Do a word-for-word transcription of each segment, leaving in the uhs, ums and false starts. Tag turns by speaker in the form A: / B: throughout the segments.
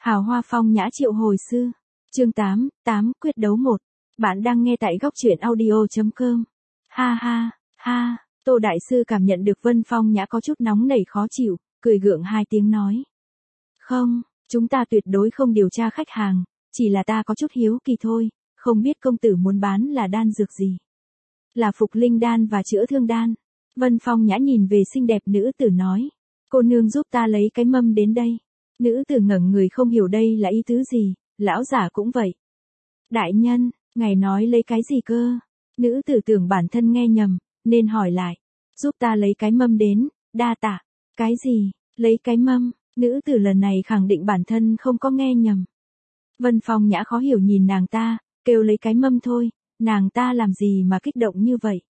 A: Hào hoa phong nhã triệu hồi sư. Chương tám, tám quyết đấu một. Bạn đang nghe tại góc truyện audio chấm com. Ha ha, ha, Tô Đại Sư cảm nhận được Vân Phong Nhã có chút nóng nảy khó chịu, cười gượng hai tiếng nói. Không, chúng ta tuyệt đối không điều tra khách hàng, chỉ là ta có chút hiếu kỳ thôi, không biết công tử muốn bán là đan dược gì. Là phục linh đan và chữa thương đan. Vân Phong Nhã nhìn về xinh đẹp nữ tử nói. Cô nương giúp ta lấy cái mâm đến đây. Nữ tử ngẩng người không hiểu đây là ý tứ gì, lão giả cũng vậy. Đại nhân, ngài nói lấy cái gì cơ? Nữ tử tưởng bản thân nghe nhầm, nên hỏi lại. Giúp ta lấy cái mâm đến, đa tạ. Cái gì, lấy cái mâm? Nữ tử lần này khẳng định bản thân không có nghe nhầm. Vân Phong Nhã khó hiểu nhìn nàng ta, kêu lấy cái mâm thôi, nàng ta làm gì mà kích động như vậy?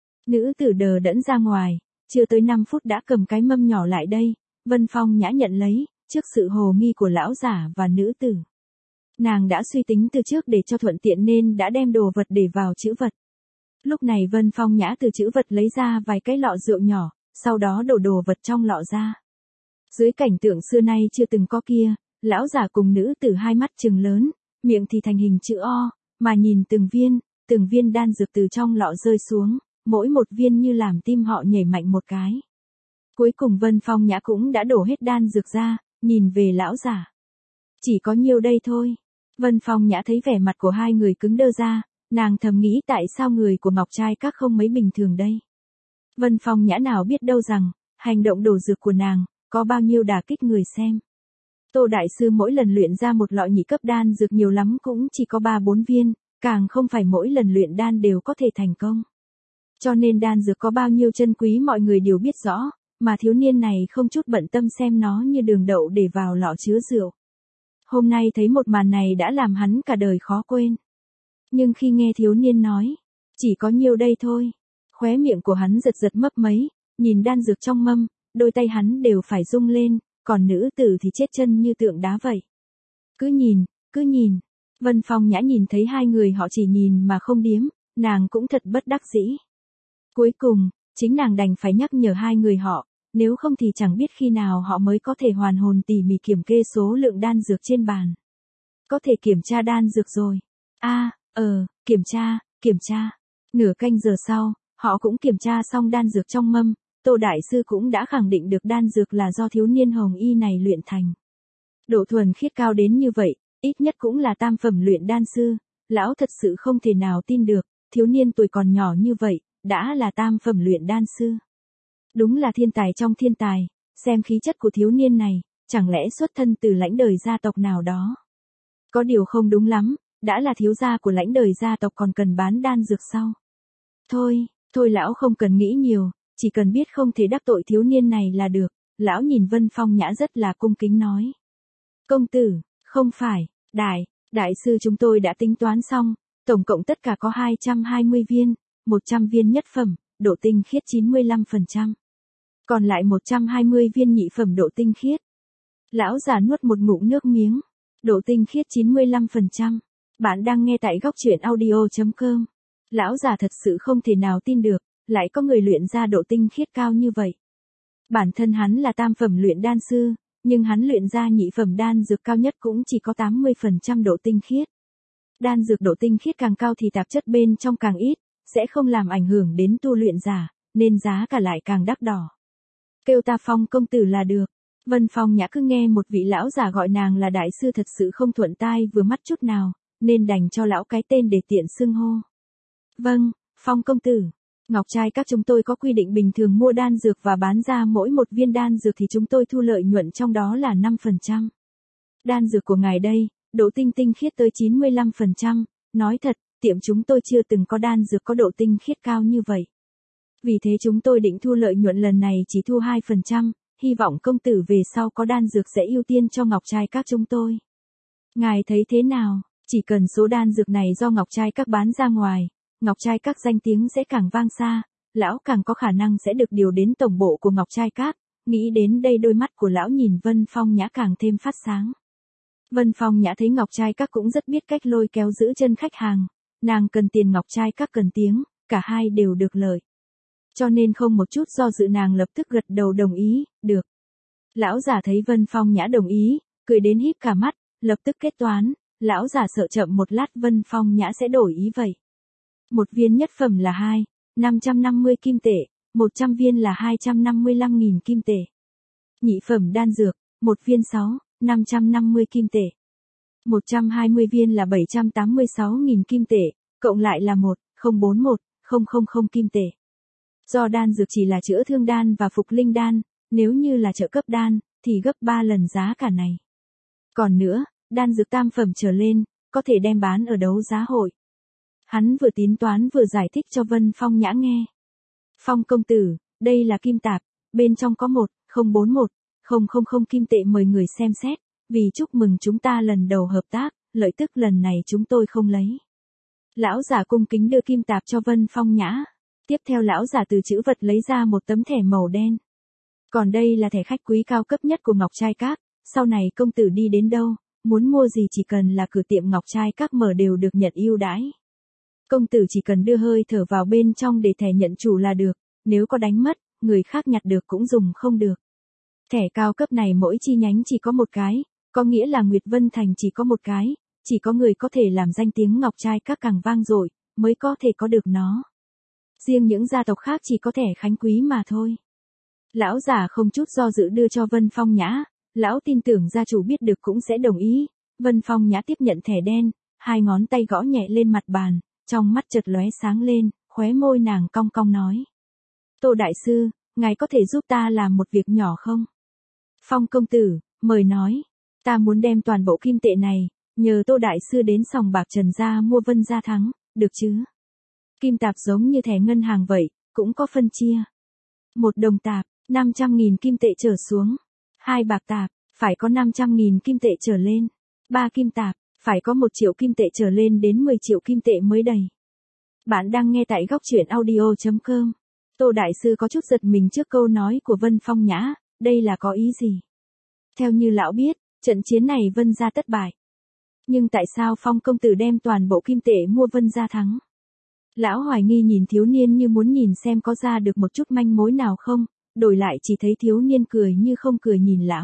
A: Nữ tử đờ đẫn ra ngoài, chưa tới năm phút đã cầm cái mâm nhỏ lại đây, Vân Phong Nhã nhận lấy, trước sự hồ nghi của lão giả và nữ tử. Nàng đã suy tính từ trước để cho thuận tiện nên đã đem đồ vật để vào chữ vật. Lúc này Vân Phong Nhã từ chữ vật lấy ra vài cái lọ rượu nhỏ, sau đó đổ đồ vật trong lọ ra. Dưới cảnh tượng xưa nay chưa từng có kia, lão giả cùng nữ tử hai mắt trừng lớn, miệng thì thành hình chữ O, mà nhìn từng viên, từng viên đan dược từ trong lọ rơi xuống, mỗi một viên như làm tim họ nhảy mạnh một cái. Cuối cùng Vân Phong Nhã cũng đã đổ hết đan dược ra, nhìn về lão giả. Chỉ có nhiêu đây thôi. Vân Phong Nhã thấy vẻ mặt của hai người cứng đơ ra, nàng thầm nghĩ tại sao người của Ngọc Trai Các không mấy bình thường đây. Vân Phong Nhã nào biết đâu rằng, hành động đổ dược của nàng, có bao nhiêu đả kích người xem. Tô Đại Sư mỗi lần luyện ra một lọ nhị cấp đan dược nhiều lắm cũng chỉ có ba bốn viên, càng không phải mỗi lần luyện đan đều có thể thành công. Cho nên đan dược có bao nhiêu chân quý mọi người đều biết rõ, mà thiếu niên này không chút bận tâm xem nó như đường đậu để vào lọ chứa rượu. Hôm nay thấy một màn này đã làm hắn cả đời khó quên. Nhưng khi nghe thiếu niên nói, chỉ có nhiêu đây thôi, khóe miệng của hắn giật giật mấp mấy, nhìn đan dược trong mâm, đôi tay hắn đều phải rung lên, còn nữ tử thì chết chân như tượng đá vậy. Cứ nhìn, cứ nhìn, Vân Phong Nhã nhìn thấy hai người họ chỉ nhìn mà không điếm, nàng cũng thật bất đắc dĩ. Cuối cùng, chính nàng đành phải nhắc nhở hai người họ, nếu không thì chẳng biết khi nào họ mới có thể hoàn hồn tỉ mỉ kiểm kê số lượng đan dược trên bàn. Có thể kiểm tra đan dược rồi. A, à, ờ, kiểm tra, kiểm tra. Nửa canh giờ sau, họ cũng kiểm tra xong đan dược trong mâm, Tô Đại Sư cũng đã khẳng định được đan dược là do thiếu niên hồng y này luyện thành. Độ thuần khiết cao đến như vậy, ít nhất cũng là tam phẩm luyện đan sư, lão thật sự không thể nào tin được, thiếu niên tuổi còn nhỏ như vậy, đã là tam phẩm luyện đan sư. Đúng là thiên tài trong thiên tài, xem khí chất của thiếu niên này, chẳng lẽ xuất thân từ lãnh đời gia tộc nào đó. Có điều không đúng lắm, đã là thiếu gia của lãnh đời gia tộc còn cần bán đan dược sao? Thôi, thôi lão không cần nghĩ nhiều, chỉ cần biết không thể đắc tội thiếu niên này là được, lão nhìn Vân Phong Nhã rất là cung kính nói. Công tử, không phải, đại, đại sư chúng tôi đã tính toán xong, tổng cộng tất cả có hai trăm hai mươi viên, một trăm viên nhất phẩm, độ tinh khiết chín mươi lăm phần trăm. Còn lại một trăm hai mươi viên nhị phẩm độ tinh khiết. Lão già nuốt một ngụm nước miếng. Độ tinh khiết chín mươi lăm phần trăm. Bạn đang nghe tại góc truyện audio chấm com. Lão già thật sự không thể nào tin được, lại có người luyện ra độ tinh khiết cao như vậy. Bản thân hắn là tam phẩm luyện đan sư, nhưng hắn luyện ra nhị phẩm đan dược cao nhất cũng chỉ có tám mươi phần trăm độ tinh khiết. Đan dược độ tinh khiết càng cao thì tạp chất bên trong càng ít, sẽ không làm ảnh hưởng đến tu luyện giả, nên giá cả lại càng đắt đỏ. Kêu ta Phong công tử là được. Vân Phong Nhã cứ nghe một vị lão già gọi nàng là đại sư thật sự không thuận tai vừa mắt chút nào, nên đành cho lão cái tên để tiện xưng hô. Vâng, Phong công tử. Ngọc Trai Các chúng tôi có quy định bình thường mua đan dược và bán ra mỗi một viên đan dược thì chúng tôi thu lợi nhuận trong đó là năm phần trăm. Đan dược của ngài đây, độ tinh tinh khiết tới chín mươi lăm phần trăm, nói thật, tiệm chúng tôi chưa từng có đan dược có độ tinh khiết cao như vậy. Vì thế chúng tôi định thu lợi nhuận lần này chỉ thu hai phần trăm, hy vọng công tử về sau có đan dược sẽ ưu tiên cho Ngọc Trai Các chúng tôi. Ngài thấy thế nào, chỉ cần số đan dược này do Ngọc Trai Các bán ra ngoài, Ngọc Trai Các danh tiếng sẽ càng vang xa, lão càng có khả năng sẽ được điều đến tổng bộ của Ngọc Trai Các. Nghĩ đến đây đôi mắt của lão nhìn Vân Phong Nhã càng thêm phát sáng. Vân Phong Nhã thấy Ngọc Trai Các cũng rất biết cách lôi kéo giữ chân khách hàng, nàng cần tiền Ngọc Trai Các cần tiếng, cả hai đều được lợi. Cho nên không một chút do dự nàng lập tức gật đầu đồng ý, được. Lão già thấy Vân Phong Nhã đồng ý, cười đến híp cả mắt, lập tức kết toán, lão giả sợ chậm một lát Vân Phong Nhã sẽ đổi ý vậy. Một viên nhất phẩm là hai, năm trăm năm mươi kim tệ, một trăm viên là hai trăm năm mươi lăm nghìn kim tệ. Nhị phẩm đan dược, một viên sáu, năm trăm năm mươi kim tệ. một trăm hai mươi viên là bảy trăm tám mươi sáu nghìn kim tệ, cộng lại là một không bốn một không không không kim tệ. Do đan dược chỉ là chữa thương đan và phục linh đan, nếu như là trợ cấp đan, thì gấp ba lần giá cả này. Còn nữa, đan dược tam phẩm trở lên, có thể đem bán ở đấu giá hội. Hắn vừa tính toán vừa giải thích cho Vân Phong Nhã nghe. Phong công tử, đây là kim tạp, bên trong có một không bốn một không không không kim tệ mời người xem xét, vì chúc mừng chúng ta lần đầu hợp tác, lợi tức lần này chúng tôi không lấy. Lão giả cung kính đưa kim tạp cho Vân Phong Nhã. Tiếp theo lão giả từ trữ vật lấy ra một tấm thẻ màu đen. Còn đây là thẻ khách quý cao cấp nhất của Ngọc Trai Các, sau này công tử đi đến đâu, muốn mua gì chỉ cần là cửa tiệm Ngọc Trai Các mở đều được nhận ưu đãi. Công tử chỉ cần đưa hơi thở vào bên trong để thẻ nhận chủ là được, nếu có đánh mất, người khác nhặt được cũng dùng không được. Thẻ cao cấp này mỗi chi nhánh chỉ có một cái, có nghĩa là Nguyệt Vân Thành chỉ có một cái, chỉ có người có thể làm danh tiếng Ngọc Trai Các càng vang dội, mới có thể có được nó. Riêng những gia tộc khác chỉ có thẻ khánh quý mà thôi. Lão giả không chút do dự đưa cho Vân Phong Nhã, lão tin tưởng gia chủ biết được cũng sẽ đồng ý. Vân Phong Nhã tiếp nhận thẻ đen, hai ngón tay gõ nhẹ lên mặt bàn, trong mắt chợt lóe sáng lên, khóe môi nàng cong cong nói. Tô đại sư, ngài có thể giúp ta làm một việc nhỏ không? Phong công tử, mời nói, ta muốn đem toàn bộ kim tệ này, nhờ Tô đại sư đến sòng bạc Trần gia mua Vân gia thắng, được chứ? Kim tạp giống như thẻ ngân hàng vậy, cũng có phân chia. Một đồng tạp, năm trăm nghìn kim tệ trở xuống. Hai bạc tạp, phải có năm trăm nghìn kim tệ trở lên. Ba kim tạp, phải có một triệu kim tệ trở lên đến mười triệu kim tệ mới đầy. Bạn đang nghe tại góc truyện audio chấm com. Tô đại sư có chút giật mình trước câu nói của Vân Phong Nhã, đây là có ý gì? Theo như lão biết, trận chiến này Vân gia thất bại. Nhưng tại sao Phong công tử đem toàn bộ kim tệ mua Vân gia thắng? Lão hoài nghi nhìn thiếu niên như muốn nhìn xem có ra được một chút manh mối nào không, đổi lại chỉ thấy thiếu niên cười như không cười nhìn lão.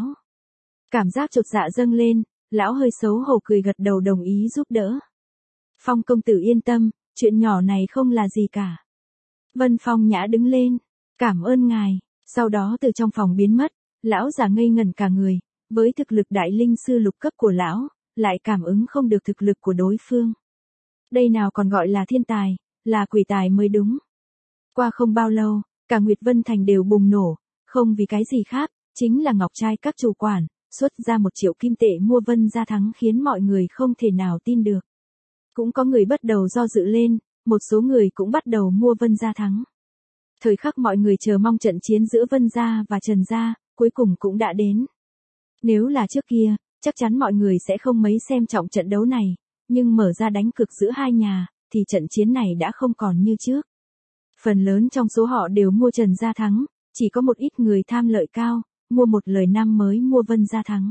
A: Cảm giác chột dạ dâng lên, lão hơi xấu hổ cười gật đầu đồng ý giúp đỡ. Phong công tử yên tâm, chuyện nhỏ này không là gì cả. Vân Phong Nhã đứng lên, cảm ơn ngài, sau đó từ trong phòng biến mất, lão già ngây ngẩn cả người, với thực lực đại linh sư lục cấp của lão, lại cảm ứng không được thực lực của đối phương. Đây nào còn gọi là thiên tài, là quỷ tài mới đúng. Qua không bao lâu, cả Nguyệt Vân Thành đều bùng nổ, không vì cái gì khác, chính là Ngọc Trai Các chủ quản, xuất ra một triệu kim tệ mua Vân gia thắng khiến mọi người không thể nào tin được. Cũng có người bắt đầu do dự lên, một số người cũng bắt đầu mua Vân gia thắng. Thời khắc mọi người chờ mong trận chiến giữa Vân gia và Trần gia, cuối cùng cũng đã đến. Nếu là trước kia, chắc chắn mọi người sẽ không mấy xem trọng trận đấu này, nhưng mở ra đánh cược giữa hai nhà, thì trận chiến này đã không còn như trước. Phần lớn trong số họ đều mua Trần gia thắng, chỉ có một ít người tham lợi cao, mua một lời năm mới mua Vân gia thắng.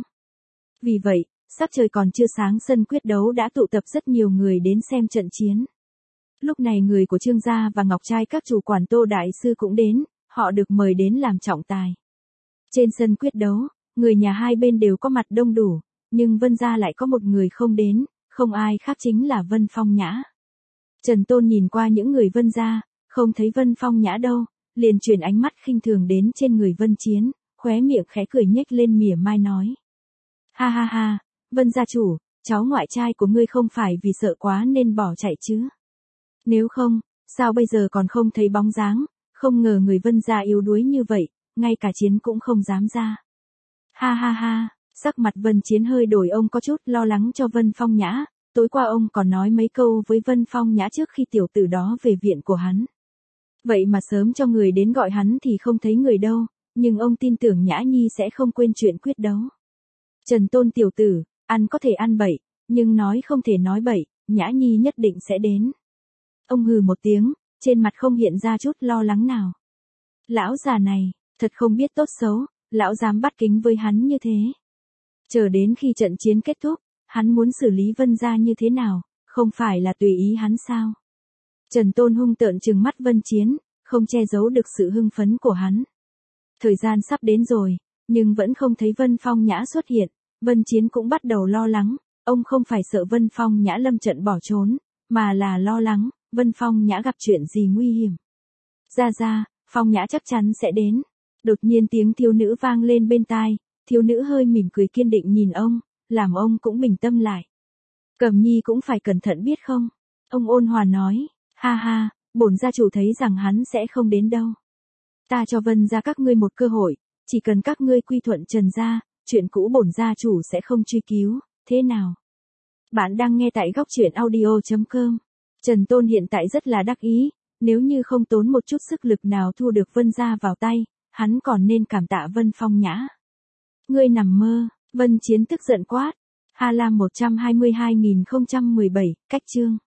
A: Vì vậy, sắc trời còn chưa sáng sân quyết đấu đã tụ tập rất nhiều người đến xem trận chiến. Lúc này người của Trương gia và Ngọc Trai Các chủ quản Tô đại sư cũng đến, họ được mời đến làm trọng tài. Trên sân quyết đấu, người nhà hai bên đều có mặt đông đủ, nhưng Vân gia lại có một người không đến, không ai khác chính là Vân Phong Nhã. Trần Tôn nhìn qua những người Vân gia, không thấy Vân Phong Nhã đâu, liền chuyển ánh mắt khinh thường đến trên người Vân Chiến, khóe miệng khẽ cười nhếch lên mỉa mai nói. Ha ha ha, Vân gia chủ, cháu ngoại trai của ngươi không phải vì sợ quá nên bỏ chạy chứ? Nếu không, sao bây giờ còn không thấy bóng dáng, không ngờ người Vân gia yếu đuối như vậy, ngay cả chiến cũng không dám ra. Ha ha ha, sắc mặt Vân Chiến hơi đổi, ông có chút lo lắng cho Vân Phong Nhã, tối qua ông còn nói mấy câu với Vân Phong Nhã trước khi tiểu tử đó về viện của hắn. Vậy mà sớm cho người đến gọi hắn thì không thấy người đâu, nhưng ông tin tưởng Nhã Nhi sẽ không quên chuyện quyết đấu. Trần Tôn tiểu tử, ăn có thể ăn bậy, nhưng nói không thể nói bậy, Nhã Nhi nhất định sẽ đến. Ông hừ một tiếng, trên mặt không hiện ra chút lo lắng nào. Lão già này, thật không biết tốt xấu, lão dám bắt kính với hắn như thế. Chờ đến khi trận chiến kết thúc, hắn muốn xử lý Vân gia như thế nào, không phải là tùy ý hắn sao? Trần Tôn hung tợn trừng mắt Vân Chiến, không che giấu được sự hưng phấn của hắn. Thời gian sắp đến rồi, nhưng vẫn không thấy Vân Phong Nhã xuất hiện, Vân Chiến cũng bắt đầu lo lắng, ông không phải sợ Vân Phong Nhã lâm trận bỏ trốn, mà là lo lắng, Vân Phong Nhã gặp chuyện gì nguy hiểm. Ra ra, Phong Nhã chắc chắn sẽ đến. Đột nhiên tiếng thiếu nữ vang lên bên tai, thiếu nữ hơi mỉm cười kiên định nhìn ông, làm ông cũng bình tâm lại. Cẩm Nhi cũng phải cẩn thận biết không? Ông ôn hòa nói, ha ha, bổn gia chủ thấy rằng hắn sẽ không đến đâu. Ta cho Vân gia các ngươi một cơ hội, chỉ cần các ngươi quy thuận Trần gia, chuyện cũ bổn gia chủ sẽ không truy cứu, thế nào? Bạn đang nghe tại góc truyện audio chấm com. Trần Tôn hiện tại rất là đắc ý, nếu như không tốn một chút sức lực nào thu được Vân gia vào tay, hắn còn nên cảm tạ Vân Phong Nhã. Ngươi nằm mơ, Vân Chiến tức giận quát. Ha Lam một trăm hai mươi hai nghìn không trăm mười bảy, cách chương.